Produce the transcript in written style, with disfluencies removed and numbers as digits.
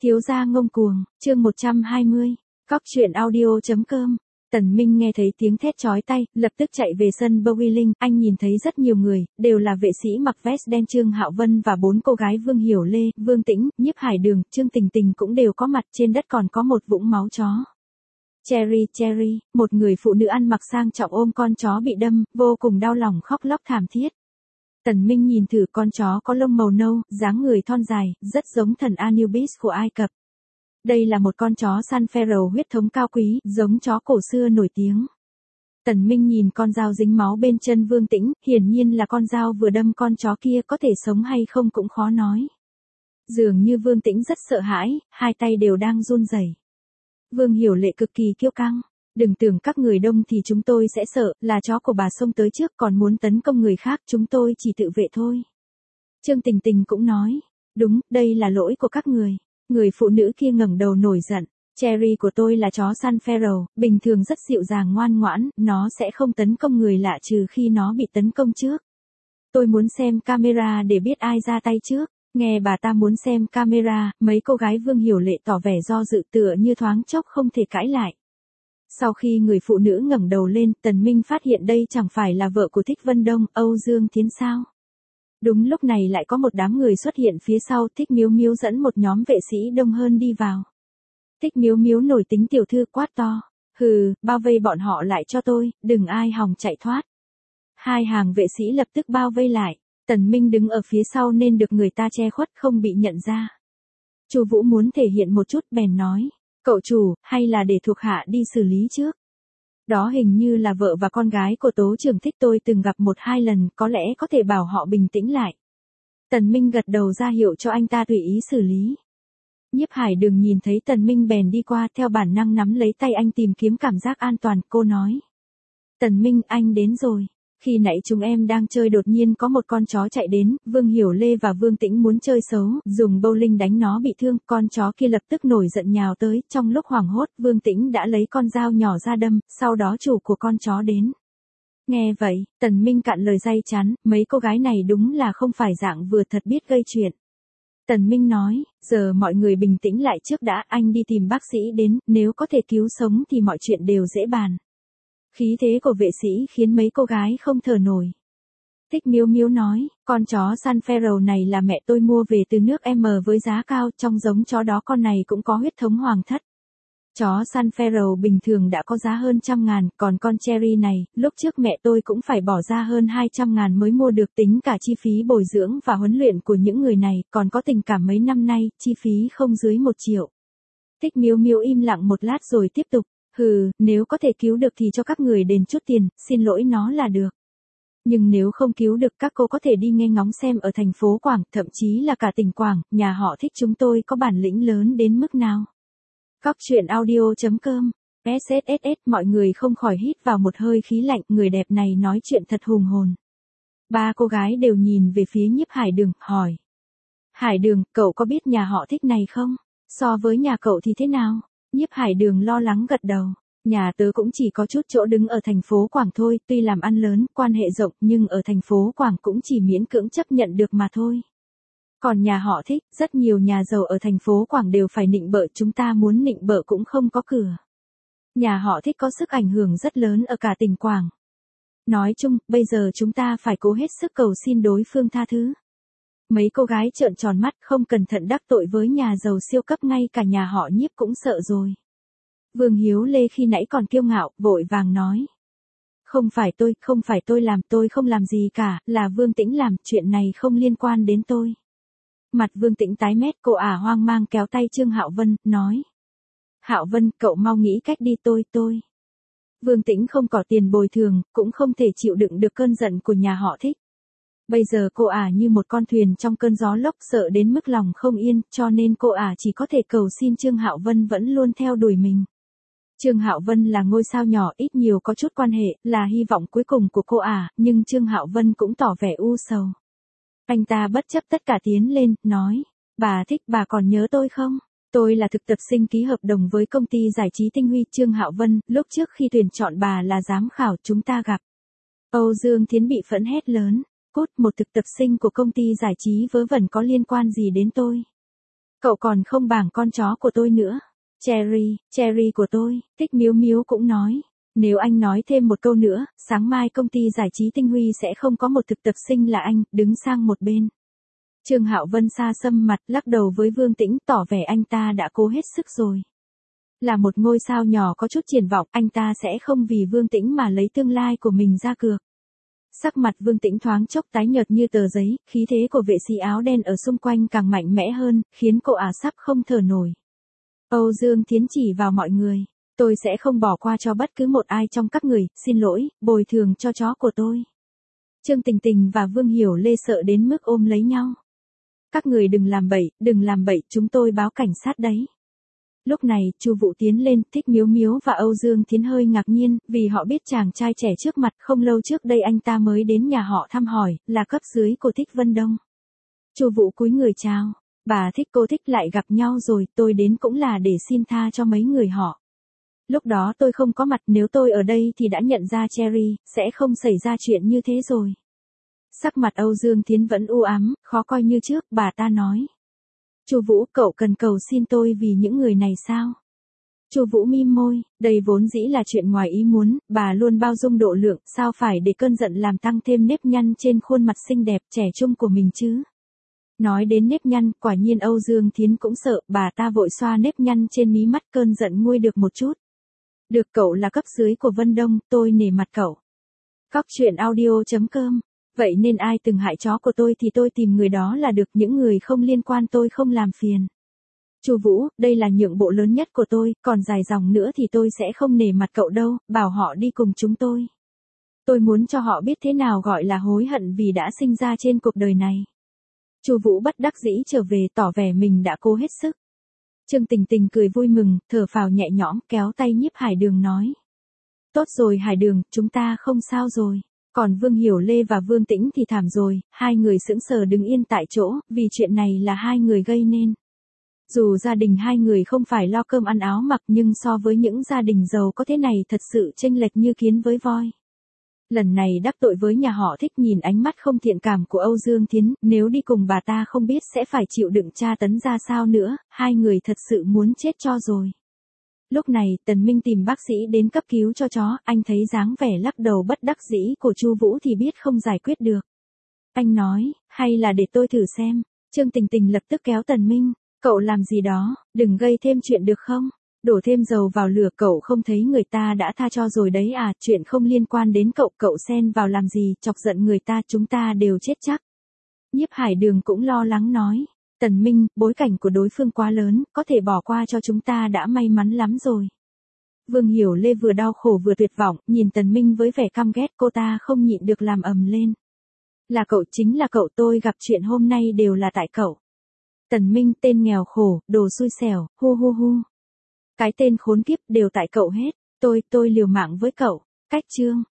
Thiếu gia ngông cuồng, chương 120, cóc truyện audio.com. Tần Minh nghe thấy tiếng thét chói tai, lập tức chạy về sân bowling, anh nhìn thấy rất nhiều người, đều là vệ sĩ mặc vest đen Trương Hạo Vân và 4 cô gái Vương Hiểu Lê, Vương Tĩnh, Nhiếp Hải Đường, Trương Tình Tình cũng đều có mặt, trên đất còn có một vũng máu chó. Cherry, một người phụ nữ ăn mặc sang trọng ôm con chó bị đâm, vô cùng đau lòng khóc lóc thảm thiết. Tần Minh nhìn thử con chó có lông màu nâu, dáng người thon dài, rất giống thần Anubis của Ai Cập. Đây là một con chó săn Pharaoh huyết thống cao quý, giống chó cổ xưa nổi tiếng. Tần Minh nhìn con dao dính máu bên chân Vương Tĩnh, hiển nhiên là con dao vừa đâm con chó kia có thể sống hay không cũng khó nói. Dường như Vương Tĩnh rất sợ hãi, hai tay đều đang run rẩy. Vương Hiểu Lệ cực kỳ kiêu căng. Đừng tưởng các người đông thì chúng tôi sẽ sợ, là chó của bà xông tới trước còn muốn tấn công người khác, chúng tôi chỉ tự vệ thôi. Trương Tình Tình cũng nói, đúng, đây là lỗi của các người. Người phụ nữ kia ngẩng đầu nổi giận, Cherry của tôi là chó săn Pharaoh, bình thường rất dịu dàng ngoan ngoãn, nó sẽ không tấn công người lạ trừ khi nó bị tấn công trước. Tôi muốn xem camera để biết ai ra tay trước. Nghe bà ta muốn xem camera, mấy cô gái Vương Hiểu Lệ tỏ vẻ do dự tựa như thoáng chốc không thể cãi lại. Sau khi người phụ nữ ngẩng đầu lên, Tần Minh phát hiện đây chẳng phải là vợ của Thích Vân Đông, Âu Dương Thiến sao. Đúng lúc này lại có một đám người xuất hiện phía sau, Thích Miếu Miếu dẫn một nhóm vệ sĩ đông hơn đi vào. Thích Miếu Miếu nổi tính tiểu thư quát to, hừ, bao vây bọn họ lại cho tôi, đừng ai hòng chạy thoát. Hai hàng vệ sĩ lập tức bao vây lại, Tần Minh đứng ở phía sau nên được người ta che khuất không bị nhận ra. Chu Vũ muốn thể hiện một chút bèn nói, cậu chủ, hay là để thuộc hạ đi xử lý trước. Đó hình như là vợ và con gái của Tố Trưởng Thích, tôi từng gặp 1-2 lần, có lẽ có thể bảo họ bình tĩnh lại. Tần Minh gật đầu ra hiệu cho anh ta tùy ý xử lý. Nhiếp Hải Đường nhìn thấy Tần Minh bèn đi qua, theo bản năng nắm lấy tay anh tìm kiếm cảm giác an toàn, cô nói. Tần Minh, anh đến rồi. Khi nãy chúng em đang chơi đột nhiên có một con chó chạy đến, Vương Hiểu Lê và Vương Tĩnh muốn chơi xấu, dùng bowling đánh nó bị thương, con chó kia lập tức nổi giận nhào tới, trong lúc hoảng hốt, Vương Tĩnh đã lấy con dao nhỏ ra đâm, sau đó chủ của con chó đến. Nghe vậy, Tần Minh cạn lời day chán, mấy cô gái này đúng là không phải dạng vừa thật biết gây chuyện. Tần Minh nói, giờ mọi người bình tĩnh lại trước đã, anh đi tìm bác sĩ đến, nếu có thể cứu sống thì mọi chuyện đều dễ bàn. Khí thế của vệ sĩ khiến mấy cô gái không thở nổi. Thích Miếu Miếu nói, con chó săn Pharaoh này là mẹ tôi mua về từ nước M với giá cao, trong giống chó đó con này cũng có huyết thống hoàng thất. Chó săn Pharaoh bình thường đã có giá hơn 100.000, còn con Cherry này, lúc trước mẹ tôi cũng phải bỏ ra hơn 200.000 mới mua được, tính cả chi phí bồi dưỡng và huấn luyện của những người này, còn có tình cảm mấy năm nay, chi phí không dưới 1 triệu. Thích Miếu Miếu im lặng một lát rồi tiếp tục. Hừ, nếu có thể cứu được thì cho các người đền chút tiền, xin lỗi nó là được. Nhưng nếu không cứu được các cô có thể đi nghe ngóng xem ở thành phố Quảng, thậm chí là cả tỉnh Quảng, nhà họ Thích chúng tôi có bản lĩnh lớn đến mức nào. Cóc truyện audio.com, SSSS, mọi người không khỏi hít vào một hơi khí lạnh, người đẹp này nói chuyện thật hùng hồn. Ba cô gái đều nhìn về phía Nhiếp Hải Đường, hỏi. Hải Đường, cậu có biết nhà họ Thích này không? So với nhà cậu thì thế nào? Nhiếp Hải Đường lo lắng gật đầu. Nhà tớ cũng chỉ có chút chỗ đứng ở thành phố Quảng thôi, tuy làm ăn lớn, quan hệ rộng, nhưng ở thành phố Quảng cũng chỉ miễn cưỡng chấp nhận được mà thôi. Còn nhà họ Thích, rất nhiều nhà giàu ở thành phố Quảng đều phải nịnh bợ, chúng ta muốn nịnh bợ cũng không có cửa. Nhà họ Thích có sức ảnh hưởng rất lớn ở cả tỉnh Quảng. Nói chung, bây giờ chúng ta phải cố hết sức cầu xin đối phương tha thứ. Mấy cô gái trợn tròn mắt, không cẩn thận đắc tội với nhà giàu siêu cấp, ngay cả nhà họ Nhiếp cũng sợ rồi. Vương Hiếu Lê khi nãy còn kiêu ngạo, vội vàng nói. Không phải tôi làm, tôi không làm gì cả, là Vương Tĩnh làm, chuyện này không liên quan đến tôi. Mặt Vương Tĩnh tái mét, cô hoang mang kéo tay Trương Hạo Vân, nói. Hạo Vân, cậu mau nghĩ cách đi, tôi. Vương Tĩnh không có tiền bồi thường, cũng không thể chịu đựng được cơn giận của nhà họ Thích. Bây giờ cô như một con thuyền trong cơn gió lốc, sợ đến mức lòng không yên, cho nên cô chỉ có thể cầu xin Trương Hạo Vân vẫn luôn theo đuổi mình. Trương Hạo Vân là ngôi sao nhỏ, ít nhiều có chút quan hệ, là hy vọng cuối cùng của cô nhưng Trương Hạo Vân cũng tỏ vẻ u sầu. Anh ta bất chấp tất cả tiến lên, nói, bà Thích, bà còn nhớ tôi không? Tôi là thực tập sinh ký hợp đồng với công ty giải trí Tinh Huy. Trương Hạo Vân, lúc trước khi tuyển chọn bà là giám khảo chúng ta gặp. Âu Dương Thiến bị phẫn hét lớn. Cút, một thực tập sinh của công ty giải trí vớ vẩn có liên quan gì đến tôi? Cậu còn không bảng con chó của tôi nữa. Cherry của tôi, Thích Miếu Miếu cũng nói. Nếu anh nói thêm một câu nữa, sáng mai công ty giải trí Tinh Huy sẽ không có một thực tập sinh là anh, đứng sang một bên. Trương Hạo Vân xa sầm mặt, lắc đầu với Vương Tĩnh, tỏ vẻ anh ta đã cố hết sức rồi. Là một ngôi sao nhỏ có chút triển vọng, anh ta sẽ không vì Vương Tĩnh mà lấy tương lai của mình ra cược. Sắc mặt Vương Tĩnh thoáng chốc tái nhợt như tờ giấy, khí thế của vệ sĩ áo đen ở xung quanh càng mạnh mẽ hơn, khiến cô sắp không thở nổi. Âu Dương Thiến chỉ vào mọi người. Tôi sẽ không bỏ qua cho bất cứ một ai trong các người, xin lỗi, bồi thường cho chó của tôi. Trương Tình Tình và Vương Hiểu Lê sợ đến mức ôm lấy nhau. Các người đừng làm bậy, chúng tôi báo cảnh sát đấy. Lúc này, Chu Vũ tiến lên, Thích Miếu Miếu và Âu Dương Thiến hơi ngạc nhiên, vì họ biết chàng trai trẻ trước mặt, không lâu trước đây anh ta mới đến nhà họ thăm hỏi, là cấp dưới của Thích Vân Đông. Chu Vũ cúi người chào, bà Thích cô Thích lại gặp nhau rồi, tôi đến cũng là để xin tha cho mấy người họ. Lúc đó tôi không có mặt, nếu tôi ở đây thì đã nhận ra Cherry, sẽ không xảy ra chuyện như thế rồi. Sắc mặt Âu Dương Thiến vẫn u ám, khó coi như trước, bà ta nói. Chu Vũ, cậu cần cầu xin tôi vì những người này sao? Chu Vũ mím môi, đây vốn dĩ là chuyện ngoài ý muốn, bà luôn bao dung độ lượng, sao phải để cơn giận làm tăng thêm nếp nhăn trên khuôn mặt xinh đẹp trẻ trung của mình chứ? Nói đến nếp nhăn, quả nhiên Âu Dương Thiến cũng sợ, bà ta vội xoa nếp nhăn trên mí mắt, cơn giận nguôi được một chút. Được, cậu là cấp dưới của Vân Đông, tôi nể mặt cậu. Cóc truyện audio.com. Vậy nên ai từng hại chó của tôi thì tôi tìm người đó là được, những người không liên quan tôi không làm phiền. Chu Vũ, đây là nhượng bộ lớn nhất của tôi, còn dài dòng nữa thì tôi sẽ không nể mặt cậu đâu, bảo họ đi cùng chúng tôi. Tôi muốn cho họ biết thế nào gọi là hối hận vì đã sinh ra trên cuộc đời này. Chu Vũ bất đắc dĩ trở về, tỏ vẻ mình đã cố hết sức. Trương Tình Tình cười vui mừng, thở phào nhẹ nhõm, kéo tay Nhiếp Hải Đường nói. Tốt rồi Hải Đường, chúng ta không sao rồi. Còn Vương Hiểu Lê và Vương Tĩnh thì thảm rồi, hai người sững sờ đứng yên tại chỗ, vì chuyện này là hai người gây nên. Dù gia đình hai người không phải lo cơm ăn áo mặc, nhưng so với những gia đình giàu có thế này thật sự chênh lệch như kiến với voi. Lần này đắc tội với nhà họ Thích, nhìn ánh mắt không thiện cảm của Âu Dương Thiến, nếu đi cùng bà ta không biết sẽ phải chịu đựng tra tấn ra sao nữa, hai người thật sự muốn chết cho rồi. Lúc này, Tần Minh tìm bác sĩ đến cấp cứu cho chó, anh thấy dáng vẻ lắc đầu bất đắc dĩ của Chu Vũ thì biết không giải quyết được. Anh nói, hay là để tôi thử xem. Trương Tình Tình lập tức kéo Tần Minh, cậu làm gì đó, đừng gây thêm chuyện được không? Đổ thêm dầu vào lửa, cậu không thấy người ta đã tha cho rồi đấy à, chuyện không liên quan đến cậu, cậu xen vào làm gì, chọc giận người ta, chúng ta đều chết chắc. Nhiếp Hải Đường cũng lo lắng nói. Tần Minh, bối cảnh của đối phương quá lớn, có thể bỏ qua cho chúng ta đã may mắn lắm rồi. Vương Hiểu Lê vừa đau khổ vừa tuyệt vọng, nhìn Tần Minh với vẻ căm ghét, cô ta không nhịn được làm ầm lên. Là cậu, chính là cậu, tôi gặp chuyện hôm nay đều là tại cậu. Tần Minh, tên nghèo khổ, đồ xui xẻo, hu hu hu. Cái tên khốn kiếp, đều tại cậu hết, tôi liều mạng với cậu. Cách chương.